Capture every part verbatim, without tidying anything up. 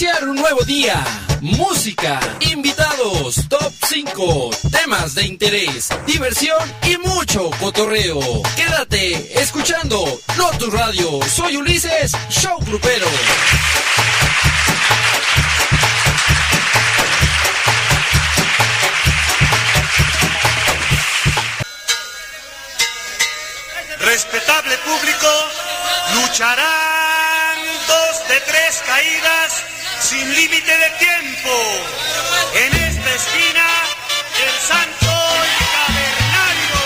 iniciar un nuevo día. Música, invitados, top cinco, temas de interés, diversión y mucho cotorreo. Quédate escuchando Lotus Radio. Soy Ulises, show grupero. Respetable público, lucharán dos de tres caídas sin límite de tiempo. En esta esquina, el Santo Cavernario.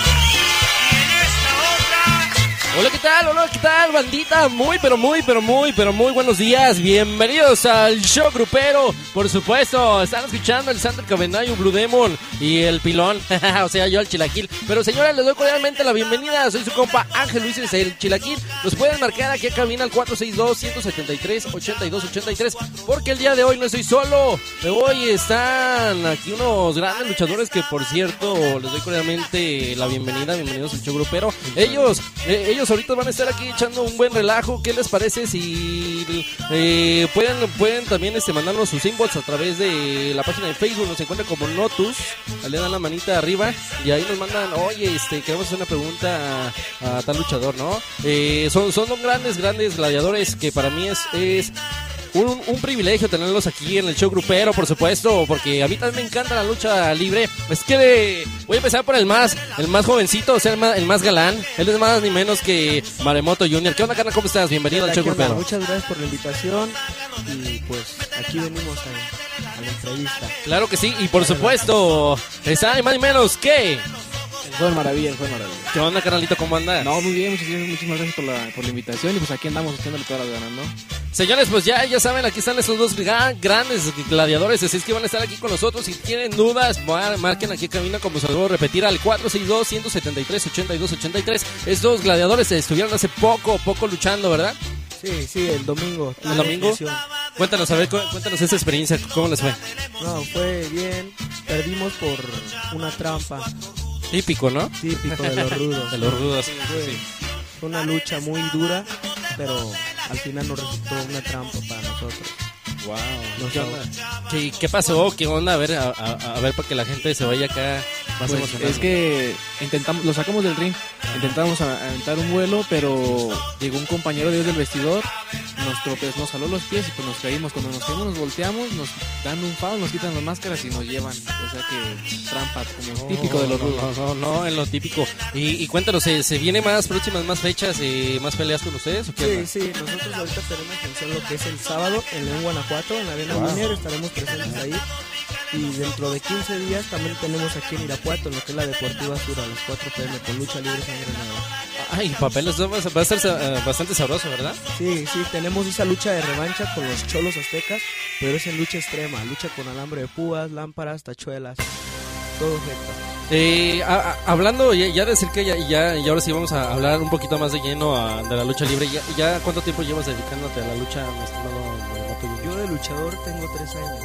Y en esta otra... Hola, ¿qué tal? Hola, ¿qué tal, bandita? Muy, pero muy, pero muy, pero muy buenos días. Bienvenidos al show grupero. Por supuesto, están escuchando el Santo Cavernario, Blue Demon y el Pilón. O sea, yo el Chilaquil. Pero señores, les doy cordialmente la bienvenida. Soy su compa Ángel Luis, el Chilaquil. Nos pueden marcar aquí a cabina al cuatro seis dos, uno siete tres, ocho dos ocho tres. Porque el día de hoy no estoy solo. De hoy están aquí unos grandes luchadores que, por cierto, les doy cordialmente la bienvenida. Bienvenidos al show grupero. Ellos, eh, ellos ahorita van a estar aquí echando un buen relajo. ¿Qué les parece si eh, pueden, pueden también este, mandarnos sus inbox a través de la página de Facebook? Nos encuentran como Lotus. Le dan la manita arriba y ahí nos mandan, oye, este, queremos hacer una pregunta a, a tal luchador, ¿no? Eh, son, son grandes, grandes gladiadores que para mí es... es Un, un privilegio tenerlos aquí en el show grupero, por supuesto, porque a mí también me encanta la lucha libre. Es que de, voy a empezar por el más el más jovencito, o sea, el más, el más galán. Él es más ni menos que Maremoto junior ¿Qué onda, carnal? ¿Cómo estás? Bienvenido al show grupero. Muchas gracias por la invitación y pues aquí venimos a, a la entrevista. Claro que sí, y por supuesto, está ni más ni menos que... El Juan Maravilla, el Juan Maravilla. ¿Qué onda, carnalito? ¿Cómo andas? No, muy bien, muchísimas, muchísimas gracias por la, por la invitación y pues aquí andamos echándole todas las ganas, ¿no? Señores, pues ya, ya saben, aquí están esos dos gran, grandes gladiadores, así es que van a estar aquí con nosotros. Si tienen dudas, marquen aquí camino, como se lo voy a repetir, al cuatro seis dos, uno siete tres, ocho dos ocho tres. Estos gladiadores estuvieron hace poco, poco luchando, ¿verdad? Sí, sí, el domingo. ¿El domingo? Cuéntanos, a ver, cuéntanos esa experiencia, ¿cómo les fue? No, fue bien, perdimos por una trampa. Típico, ¿no? Típico de los rudos. De los rudos, sí. Fue, sí. fue una lucha muy dura, pero al final nos resultó una trampa para nosotros. Wow. Nos ¿Qué, onda? ¿Qué, ¿Qué pasó? ¿Qué onda? A ver, a, a, a ver, para que la gente se vaya acá más pues emocionada. Es que intentamos, lo sacamos del ring, intentamos aventar un vuelo, pero llegó un compañero de ellos del vestidor, nos tropezó, nos jaló los pies y pues nos caímos. Cuando nos caímos nos volteamos, nos dan un foul, nos quitan las máscaras y nos llevan. O sea que trampa, como no, típico de los no, rudos. No, no, no, en lo típico. Y, y cuéntanos, ¿se, ¿se viene más próximas, más fechas, eh, más peleas con ustedes? ¿O qué sí, sí, nosotros ahorita tenemos función lo que es el sábado en León, Guanajuato, en la Arena wow. Minier, estaremos presentes ahí. Y dentro de quince días también tenemos aquí en Irapuato, en lo que es la Deportiva Sur, a las cuatro p m con lucha libre sangre nueva. Ay, papeles, va a ser uh, bastante sabroso, ¿verdad? Sí, sí, tenemos esa lucha de revancha con los cholos aztecas, pero es en lucha extrema, lucha con alambre de púas, lámparas, tachuelas, todo recto. Eh, a, a, hablando ya, ya de decir que ya, ya, y ahora sí vamos a hablar un poquito más de lleno a, de la lucha libre. Ya, ya ¿cuánto tiempo llevas dedicándote a la lucha, mi estimado Maremoto? Yo de luchador tengo tres años.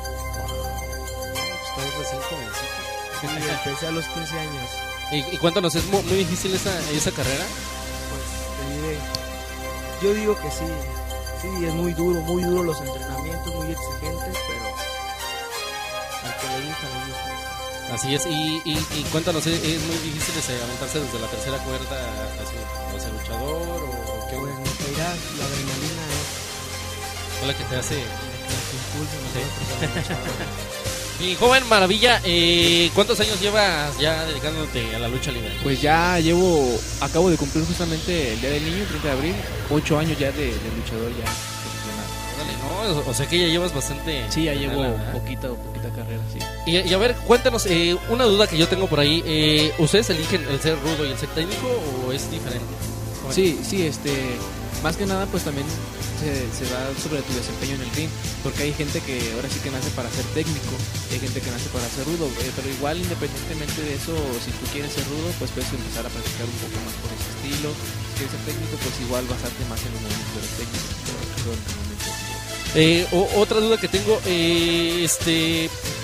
Estás recién jovencito. Sí, empecé a los quince años. ¿Y, y cuéntanos, es muy, muy difícil esa, esa carrera? Pues te diré, yo digo que sí, sí, es muy duro, muy duro los entrenamientos, muy exigentes, pero al que le gusta, le gusta. Así es, y, y, y cuéntanos, ¿es, es muy difícil ese, aventarse desde la tercera cuerda hacia, hacia el luchador o, o qué? Pues me dirá, la adrenalina es... es la que te hace... Que te impulsa, Y joven Maravilla, eh, ¿cuántos años llevas ya dedicándote a la lucha libre? Pues ya llevo, acabo de cumplir justamente el Día del Niño, treinta de abril, ocho años ya de, de luchador ya profesional. Dale, no, o sea que ya llevas bastante. Sí, ya llevo ¿verdad? poquita, poquita carrera, sí. Y, y a ver, cuéntanos, eh, una duda que yo tengo por ahí, eh, ¿ustedes eligen el ser rudo y el ser técnico o es diferente? Bueno. Sí, sí, este, más que nada pues también se, se da sobre tu desempeño en el ring, porque hay gente que ahora sí que nace para ser técnico, hay gente que nace para ser rudo, eh, pero igual independientemente de eso, si tú quieres ser rudo, pues puedes empezar a practicar un poco más por ese estilo. Si quieres ser técnico, pues igual basarte más en los movimientos de los técnicos. Eh, o, otra duda que tengo, eh, este,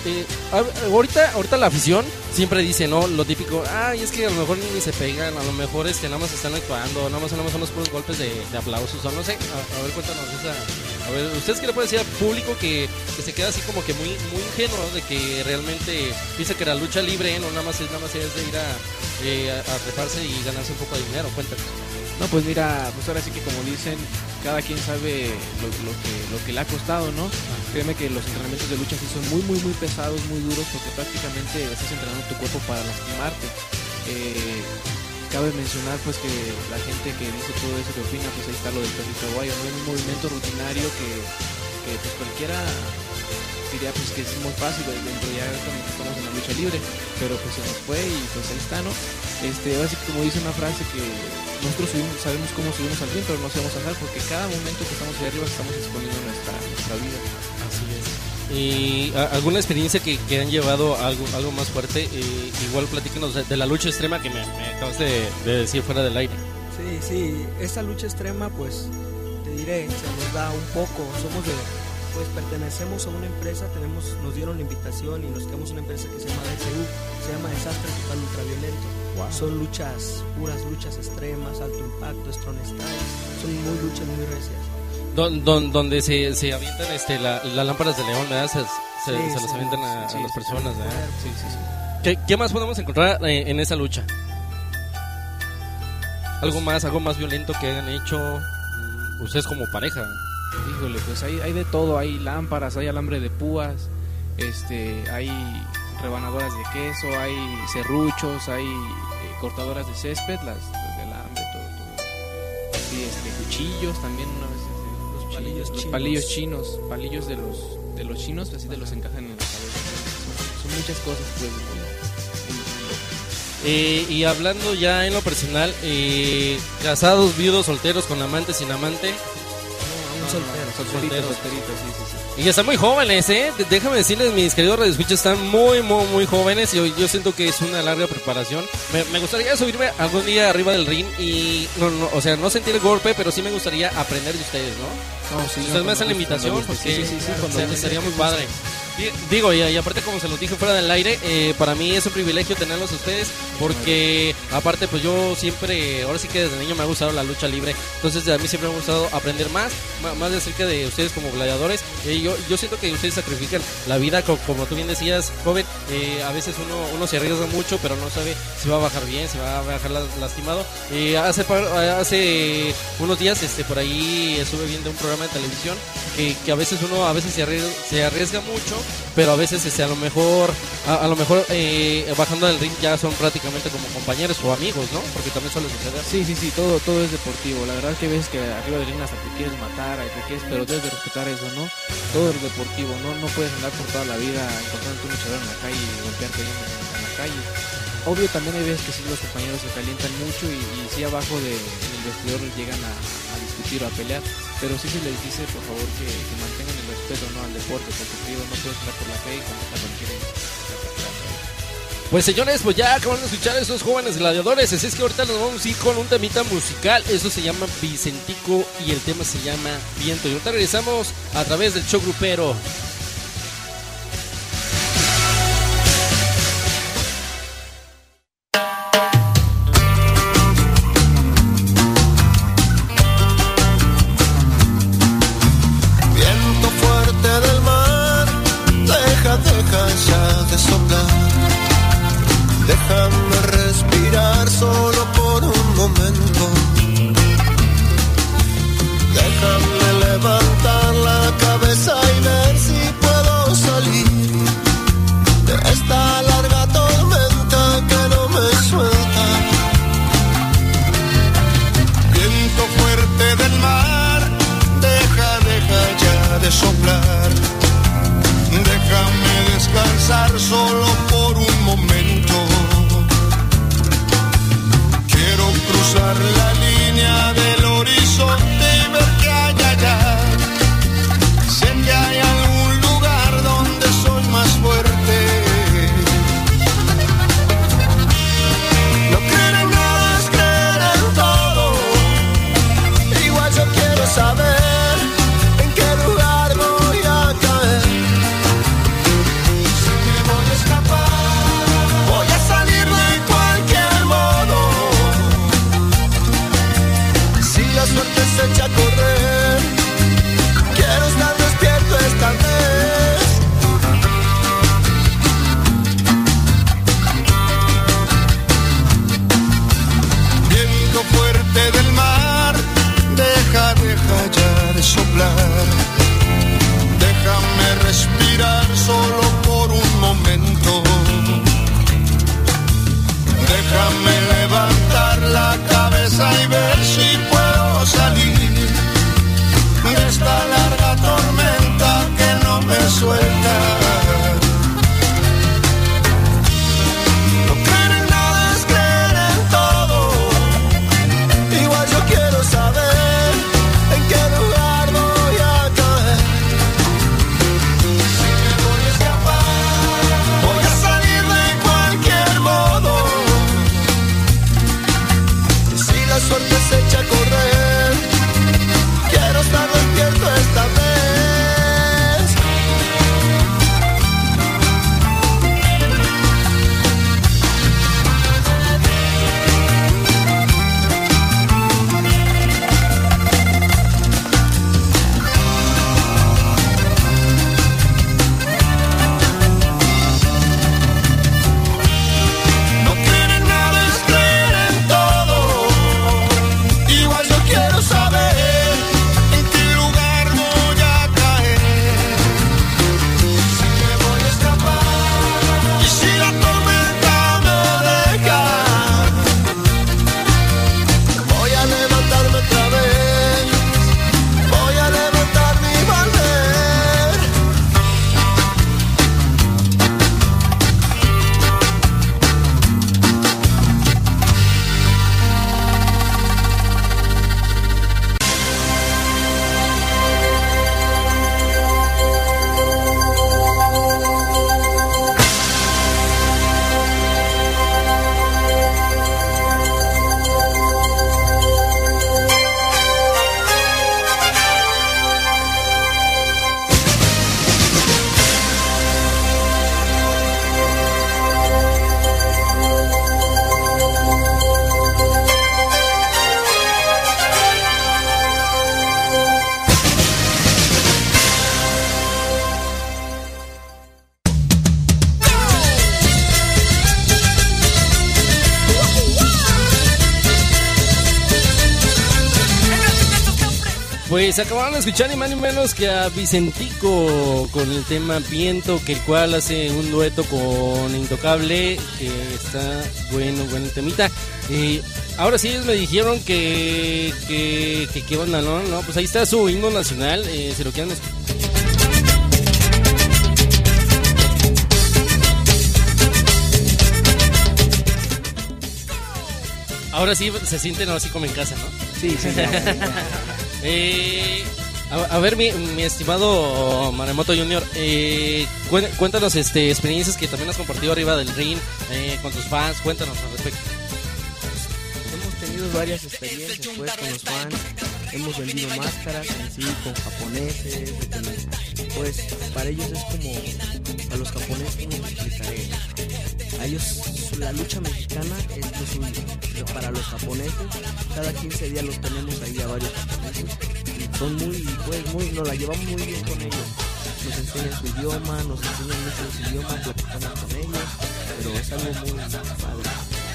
eh, ahorita, ahorita la afición siempre dice, ¿no? Lo típico, ay, es que a lo mejor ni se pegan, a lo mejor es que nada más están actuando, nada más, nada más son los puros golpes de, de aplausos, o no sé. A, a ver, cuéntanos esa. A ver, ¿ustedes qué le pueden decir al público que, que se queda así como que muy, muy ingenuo, de que realmente piensa que la lucha libre no nada más es, nada más es de ir a, eh, a, a treparse y ganarse un poco de dinero? Cuéntanos. No, pues mira, pues ahora sí que como dicen, cada quien sabe lo, lo que lo que le ha costado, ¿no? Créeme que los entrenamientos de lucha sí son muy, muy, muy pesados, muy duros, porque prácticamente estás entrenando tu cuerpo para lastimarte. Eh, cabe mencionar pues que la gente que dice todo eso que opina, pues ahí está lo del perrito aguayo, ¿no? Es un movimiento rutinario que, que pues cualquiera diría pues que es muy fácil dentro ya cuando estamos en la lucha libre, pero pues se nos fue y pues ahí está, ¿no? Este, así como dice una frase que nosotros subimos, sabemos cómo subimos al ring, pero no sabemos andar porque cada momento que estamos ahí arriba estamos exponiendo nuestra, nuestra vida. Así es. ¿Y a, alguna experiencia que, que han llevado a algo, algo más fuerte? Eh, igual platícanos de, de la lucha extrema que me, me acabas de, de decir fuera del aire. Sí, sí, esta lucha extrema pues te diré, se nos da un poco, somos de, pues pertenecemos a una empresa, tenemos, nos dieron la invitación y nos quedamos en una empresa que se llama D S U, se llama Desastre Total Ultraviolento. Wow. Son luchas, puras luchas extremas, alto impacto, strong style, son muy luchas muy recias. Don, don, donde se, se avientan este, la, las lámparas de león, ¿verdad? Se, se, sí, se sí, las avientan a, sí, a las sí, personas, ¿verdad? sí, sí, sí. ¿Qué, ¿Qué más podemos encontrar en, en esa lucha? ¿Algo más, algo más violento que hayan hecho ustedes como pareja? Híjole, pues hay, hay de todo, hay lámparas, hay alambre de púas, este, hay rebanadoras de queso, hay serruchos, hay eh, cortadoras de césped, las, las de alambre, todo, todo. Sí, este, cuchillos también, una vez, este, los palillos, los chinos. palillos chinos, palillos de los de los chinos, así te los encajan en la cabeza. Son, son muchas cosas, pues. Eh, y hablando ya en lo personal, eh, casados, viudos, solteros, con amante, sin amante. Un soltero, solterito, solterito, sí, sí, sí. Y están muy jóvenes, ¿eh? Déjame decirles, mis queridos radioescuchas, están muy, muy, muy jóvenes. Y yo, yo siento que es una larga preparación. Me, me gustaría subirme algún día arriba del ring y, no, no, o sea, no sentir el golpe, pero sí me gustaría aprender de ustedes, ¿no? No, sí, ustedes no, me hacen la gusto, invitación porque sí, sí, sí, sí, o sea, estaría muy padre. Digo, y, y aparte como se los dije fuera del aire, eh, para mí es un privilegio tenerlos a ustedes, porque aparte pues yo siempre, ahora sí que desde niño me ha gustado la lucha libre, entonces a mí siempre me ha gustado aprender más, más de acerca de ustedes como gladiadores. Eh, yo, yo siento que ustedes sacrifican la vida, como, como tú bien decías, joven, eh, a veces uno, uno se arriesga mucho, pero no sabe si va a bajar bien, si va a bajar lastimado. Eh, hace, hace unos días este, por ahí estuve viendo un programa de televisión que, que a veces uno a veces se arriesga, se arriesga mucho, pero a veces este, a lo mejor a, a lo mejor eh, bajando del ring ya son prácticamente como compañeros o amigos, ¿no? Porque también suele suceder. Sí, sí, sí, todo, todo es deportivo. La verdad que ves que arriba del ring hasta te quieres matar, te quieres, pero debes de respetar eso, ¿no? Todo es deportivo, ¿no? No puedes andar por toda la vida encontrando un luchador en la calle y golpearte en, en la calle. Obvio también hay veces que sí los compañeros se calientan mucho y, y sí abajo de, del vestidor llegan a, a discutir o a pelear, pero sí se les dice por favor que, que mantengan el respeto, ¿no? Al deporte, porque digo, no puedes estar por la calle cuando cualquier. Pues señores, pues ya acaban de escuchar a esos jóvenes gladiadores, así es que ahorita nos vamos a ir con un temita musical, eso se llama Vicentico y el tema se llama Viento, y ahorita regresamos a través del show grupero. Déjame respirar solo por un momento. Déjame levantar la cabeza y ver si puedo salir de esta larga tormenta que no me suelta. Viento fuerte del mar, deja, deja ya de soplar. Déjame descansar solo por un momento. Quiero cruzar la línea del horizonte y ver que hay allá de soplar. Déjame respirar solo por un momento. Déjame levantar la cabeza y ver si puedo salir de esta larga tormenta que no me suelta. No creer en nada es creer en todo. Igual yo quiero saber en qué lugar voy a caer. Si me voy a escapar, voy a salir de cualquier modo. Y si la suerte se echa a correr, quiero estar despierto esta vez. No creer en nada es creer en todo. Igual yo quiero saber en qué lugar voy a caer. Si me voy a escapar y si la tormenta me deja, voy a levantarme otra vez. Voy a levantarme y volver. Pues acabaron de escuchar ni más ni menos que a Vicentico con el tema Viento, que el cual hace un dueto con Intocable, que está bueno, buen temita. Eh, ahora sí ellos me dijeron que, que, que qué onda, ¿no? No, pues ahí está su himno nacional, eh, si lo quieren escuchar. Ahora sí se sienten así como en casa, ¿no? Sí, sí, ya, ya. Eh, a, a ver, mi, mi estimado Maremoto Junior, eh, cué- cuéntanos este, experiencias que también has compartido arriba del ring, eh, con tus fans, cuéntanos al respecto. Hemos tenido varias experiencias pues con los fans, hemos vendido máscaras en sí con japoneses, de que, pues para ellos es como, a los japoneses como les explicaré, a ellos la lucha mexicana es lo suyo, pero para los japoneses cada quince días los tenemos ahí a varios japoneses y son muy, pues muy, nos la llevamos muy bien con ellos, nos enseñan su idioma, nos enseñan muchos idiomas, platicamos con ellos, pero es algo muy padre.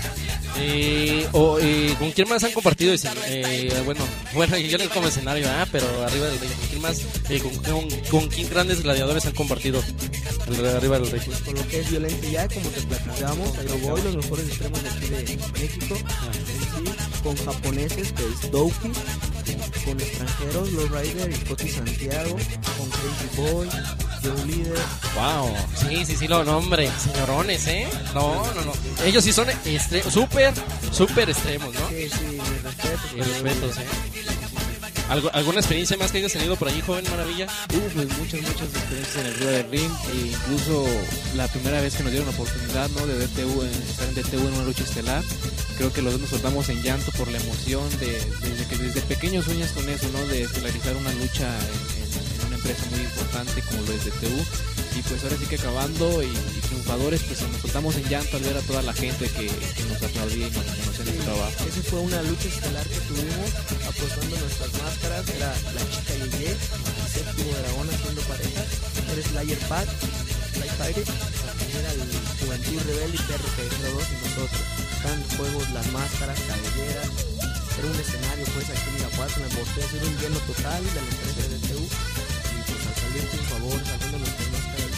Eh, o, eh, ¿Con quién más han compartido? ese- Eh, bueno, bueno, yo en el como escenario, ah, pero arriba del ring. ¿Con quién más? Eh, con, con, ¿Con quién grandes gladiadores han compartido el- arriba del ring? Pues con lo que es Violente Ya, como te platicamos, Aeroboy, los mejores extremos de aquí de México, en sí, con japoneses, que es Douki, con extranjeros, Low Rider y Coti Santiago, con Crazy Boy, Joe Líder. Wow, sí, sí, sí, lo nombre, señorones, ¿eh? No, no, no. Ellos sí son estre- súper, súper extremos, ¿no? Sí, sí, mi respeto. Y respetos, ¿eh? ¿Algo, ¿Alguna experiencia más que hayas tenido por ahí, joven maravilla? Uh, pues muchas, muchas experiencias en el Río del Ring, e incluso la primera vez que nos dieron la oportunidad, ¿no? De D T U, en, estar en D T U en una lucha estelar. Creo que los dos nos soltamos en llanto por la emoción de, desde que desde pequeños sueñas con eso, ¿no? De estelarizar una lucha en, en, en una empresa muy importante como lo es D T U. Y pues ahora sí que acabando y, y triunfadores, pues nos soltamos en llanto al ver a toda la gente que, que nos aplaudía y nos reconocía en el trabajo. Esa fue una lucha estelar que tuvimos apostando nuestras máscaras. Era la chica Yeye, el séptimo dragón haciendo pareja. Era Slayer Pat, Light Fire, era el Juventud Rebelde y P R P cero dos y nosotros. Estaban en juegos las máscaras, cabelleras. hacer un escenario pues aquí en Irapuato, en el bosque, hacer un lleno total de la empresa de D T U y pues al salir sin favor, saliendo los que no están.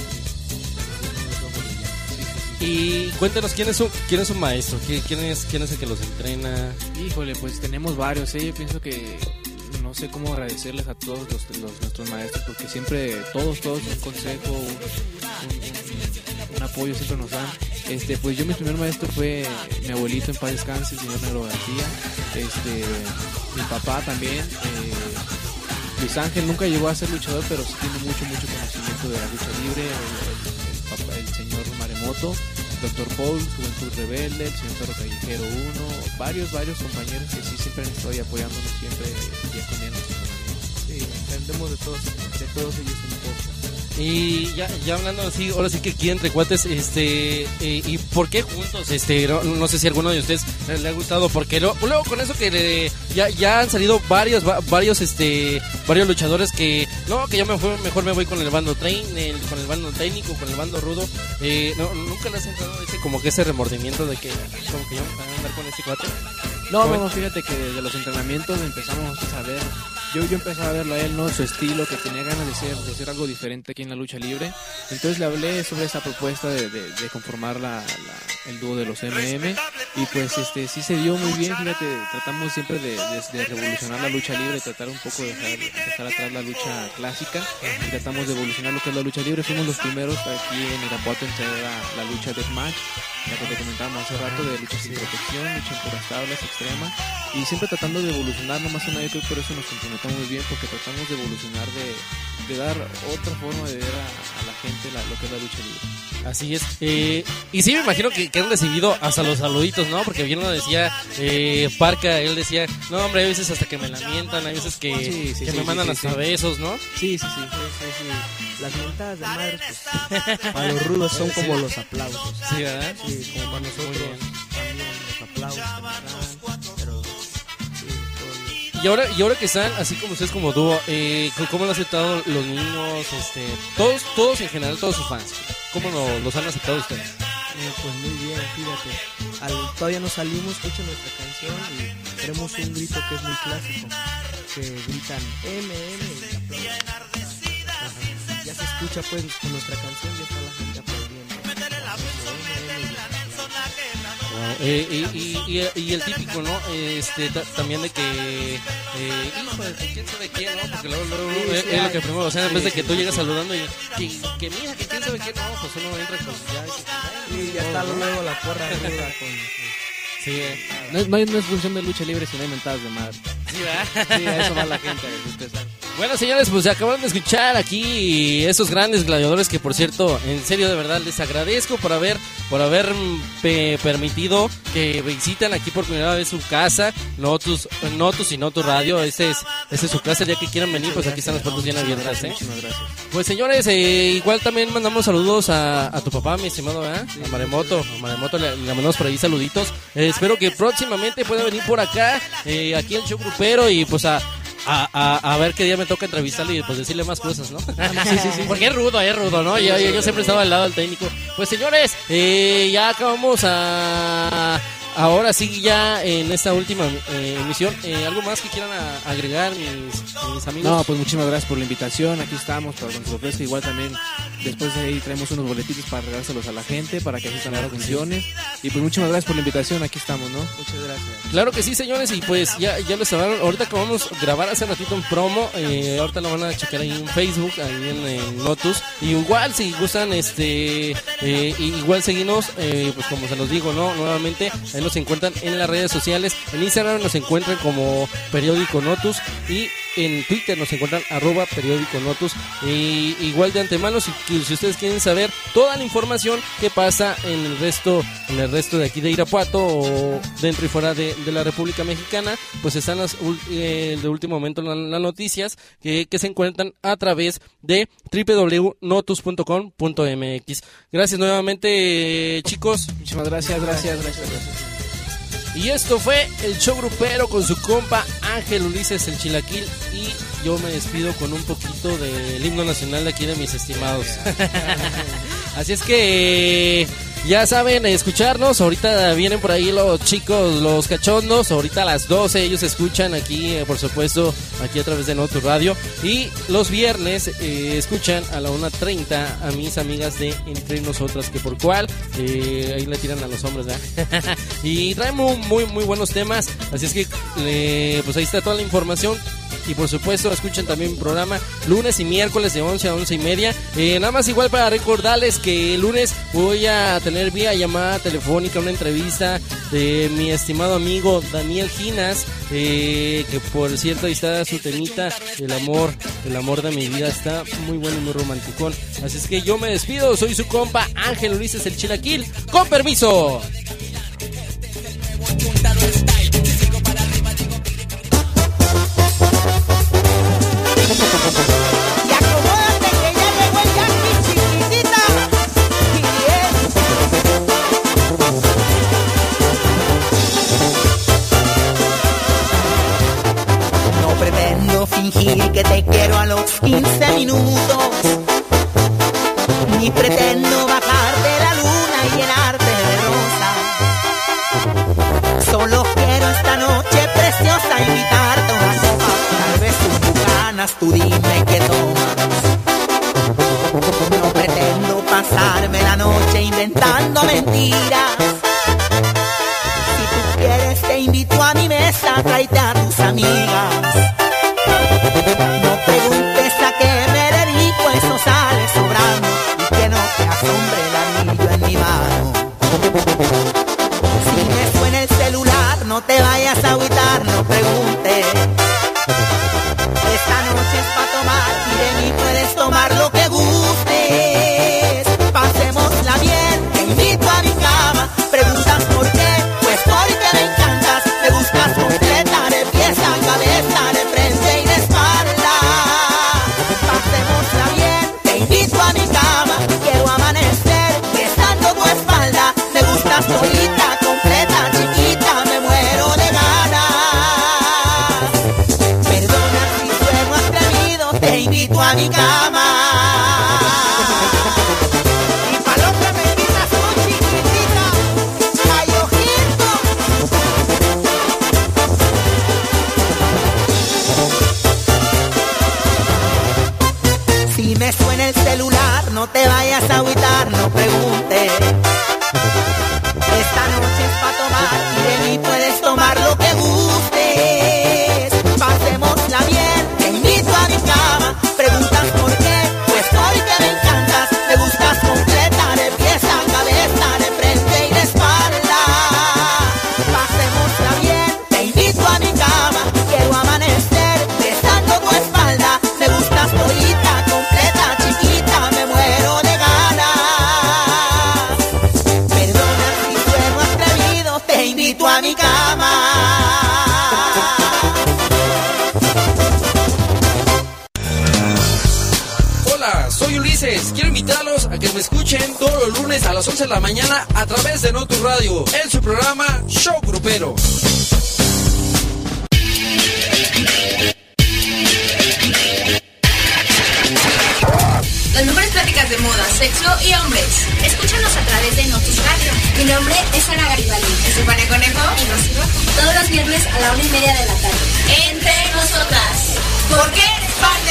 Y cuéntanos, ¿quién es su, quién es su maestro? ¿Quién es, quién es el que los entrena? Híjole, pues tenemos varios, ¿eh? Yo pienso que no sé cómo agradecerles a todos los, los nuestros maestros, porque siempre, todos, todos un consejo, un, un, un apoyo siempre nos dan. Este, pues yo mi primer maestro fue mi abuelito, en paz descanse, el señor Negro García. Este, mi papá también, eh, Luis Ángel nunca llegó a ser luchador, pero sí tiene mucho, mucho conocimiento de la lucha libre. El, el, el, papá, el señor Maremoto, doctor Paul, Juventud Rebelde, el señor Perro Callejero uno, varios, varios compañeros que sí siempre han estado ahí apoyándonos, siempre ya con él. Sí, aprendemos de todos, de todos ellos un poco. Y ya, ya hablando así, ahora sí que aquí entre cuates, este, eh, ¿y por qué juntos? Este, no, no sé si a alguno de ustedes le, le ha gustado, porque lo, luego con eso que le, ya, ya han salido varios, va, varios, este, varios luchadores que, no, que yo me fui, mejor me voy con el bando train, el, con el bando técnico, con el bando rudo, eh, no, nunca les ha entrado ese, como que ese remordimiento de que, como que yo me voy a andar con este cuate. No, no, no, fíjate que desde los entrenamientos empezamos a ver, yo, yo empecé a verlo a él, ¿no? Su estilo, que tenía ganas de ser, de ser algo diferente aquí en la lucha libre. Entonces le hablé sobre esa propuesta de, de, de conformar la, la, el dúo de los M M, y pues este sí se dio muy bien, fíjate, tratamos siempre de, de, de revolucionar la lucha libre, tratar un poco de dejar, dejar atrás la lucha clásica, y tratamos de evolucionar lo que es la lucha libre. Fuimos los primeros aquí en Irapuato en traer la, la lucha deathmatch, la que te comentábamos hace rato, de lucha sin protección, lucha en puras tablas, extrema, y siempre tratando de evolucionar, no más que nada. Yo creo que por eso nos complementamos muy bien, porque tratamos de evolucionar, de, de dar otra forma de ver a, a la gente la, lo que es la lucha libre. Así es. Eh, y sí, me imagino que, que han recibido hasta los saluditos, ¿no? Porque bien lo decía eh, Parca, él decía, no, hombre, hay veces hasta que me lamentan, hay veces que, sí, sí, que sí, me mandan sí, hasta sí. besos, ¿no? Sí, sí, sí. Sí, sí, sí. Las mentadas de madres, pues, para los rudos son como los aplausos. Sí, ¿verdad? Sí, como para nosotros Muy bien. también los aplausos que nos dan, pero sí, todo bien. Y ahora, y ahora que están así como ustedes como dúo, eh, ¿cómo lo han aceptado los niños? Este, todos, todos en general, todos sus fans. ¿Cómo lo- los han aceptado ustedes? Eh, pues muy bien, fíjate. Al, todavía no salimos, escuchan nuestra canción y tenemos un grito que es muy clásico, que gritan M M y aplauden. Ajá. Ya se escucha pues con nuestra canción, ya está la gente aplaudiendo. M M y ya. Wow. Eh, y, y, y, y el típico, ¿no? Este, ta- también de que, eh, hijo de quién sabe quién, ¿no? Porque luego, luego, luego, Sí, es, sí, es lo hay. que primero, o sea, en Sí, vez de sí, que tú sí, llegas sí. saludando y que, que mira, que quién sabe quién, no, pues uno entra con ya. Sí, ya está luego la porra ruda con... Sí, eh. No, es- no, hay- no es función de lucha libre si no hay mentadas de madre. Sí, ¿verdad? Sí, a eso va la gente, ustedes saben. Bueno, señores, pues acaban de escuchar aquí esos grandes gladiadores que, por cierto, en serio, de verdad, les agradezco por haber por haber mm, pe- permitido que visiten aquí por primera vez su casa, Notus, Notus y Notus Radio. Ese es, ese es su casa, ya que quieran venir, pues aquí están las puertas bien abiertas, ¿eh? Muchísimas gracias. Pues señores, eh, igual también mandamos saludos a, a tu papá, mi estimado, ¿verdad? A Maremoto, a Maremoto le, le mandamos por ahí saluditos. Eh, espero que próximamente pueda venir por acá, eh, aquí el show grupero, y pues a, a, a, a ver qué día me toca entrevistarle y pues decirle más cosas, ¿no? Sí, sí, sí. Porque es rudo, es rudo, ¿no? Yo, yo, yo siempre estaba al lado del técnico. Pues señores, eh, ya acabamos a... Ahora sí, ya en esta última eh, emisión, eh, ¿algo más que quieran a- agregar, mis, mis amigos? No, pues muchísimas gracias por la invitación. Aquí estamos para cuando se ofrezca. Igual también después de ahí traemos unos boletitos para regalárselos a la gente, para que asistan a las funciones. Y pues muchísimas gracias por la invitación. Aquí estamos, ¿no? Muchas gracias. Claro que sí, señores, y pues ya, ya lo estaban. Ahorita acabamos de grabar hace ratito un promo. Eh, ahorita lo van a checar ahí en Facebook, ahí en, en Notus. Y igual, si gustan, este, eh, y igual seguimos, eh, pues como se los digo, ¿no? Nuevamente, ahí nos encuentran en las redes sociales. En Instagram nos encuentran como Periódico Notus, y en Twitter nos encuentran arroba Periódico Notus. Y igual de antemano, si, si ustedes quieren saber toda la información que pasa en el resto, en el resto de aquí de Irapuato o dentro y fuera de, de la República Mexicana, pues están las ul- eh, de último momento las, las noticias que, que se encuentran a través de doble u doble u doble u punto notus punto com punto m x. Gracias nuevamente, eh, chicos. Muchísimas gracias, gracias, gracias. gracias. Y esto fue el show grupero con su compa Ángel Ulises el Chilaquil, y yo me despido con un poquito del himno nacional de aquí de mis estimados. Así es que ya saben, escucharnos. Ahorita vienen por ahí los chicos, los cachondos. Ahorita a las doce ellos escuchan aquí, eh, por supuesto, aquí a través de No Tu Radio. Y los viernes eh, escuchan a la una treinta a mis amigas de Entre Nosotras, que por cual, eh, ahí le tiran a los hombres, ¿verdad? Y traen muy, muy, muy buenos temas. Así es que, eh, pues ahí está toda la información. Y por supuesto escuchen también mi programa lunes y miércoles de once a once y media. eh, Nada más igual para recordarles que el lunes voy a tener vía llamada telefónica una entrevista de mi estimado amigo Daniel Ginas, eh, que por cierto ahí está su temita, el amor, el amor de mi vida. Está muy bueno y muy romanticón. Así es que yo me despido, soy su compa Ángel Ulises el Chilaquil. Con permiso. Y acomódate que ya llegó el Yankee, chiquitita. No pretendo fingir que te quiero a los quince minutos, ni pretendo bajarte la luna y llenarte de rosas. Solo quiero esta noche preciosa invitarte a una copa, tal vez tus ganas, tú dime qué tomas. No pretendo pasarme la noche inventando mentiras. Si tú quieres te invito a mi mesa, tráete a tus amigas. No preguntes a qué me dedico, eso sale sobrando. Y que no te asombre el anillo en mi mano. Si me suena el celular, no te vayas a agüitar, no preguntes. Esta noche es pa' tomar y de mí puedes tomar lo que gustes. Pasémosla bien, te invito a mi cama. Preguntas por qué, pues porque me encantas. Me buscas completa, de pies a cabeza, de frente y de espalda. Pasémosla bien, te invito a mi cama. Quiero amanecer besando tu espalda. Me gustas solita, completa, chiquita, me muero de ganas. Perdona si sueno atrevido, te invito a mi cama. Y pa' los que me invitas tú, chiquitita, ay, ojito. Si me suena el celular, no te vayas a agüitar, no preguntes. Esta noche es pa' tomar y de mí puedes tomar lo que gustes. Pasémosla bien, te invito a mi cama. Preguntas por qué, pues porque me encantas. Me gustas completa, de pies a cabeza, de frente y de espalda. Pasémosla bien, te invito a mi cama. Quiero amanecer besando tu espalda. Me gustas solita, completa, chiquita, me muero de ganas. Perdona si sueno atrevido, te invito a mi cama. Hola, soy Ulises. Quiero invitarlos a que me escuchen todos los lunes a las once de la mañana a través de No Tu Radio, en su programa Show Grupero. Las mejores pláticas de moda, sexo y hombres. Escúchanos a través de No Tu Radio. Mi nombre es Ana Garibaldi. Soy Juana Conejo y Rosy Rojo. Todos los viernes a la una y media de la tarde. Entre nosotras. Porque eres parte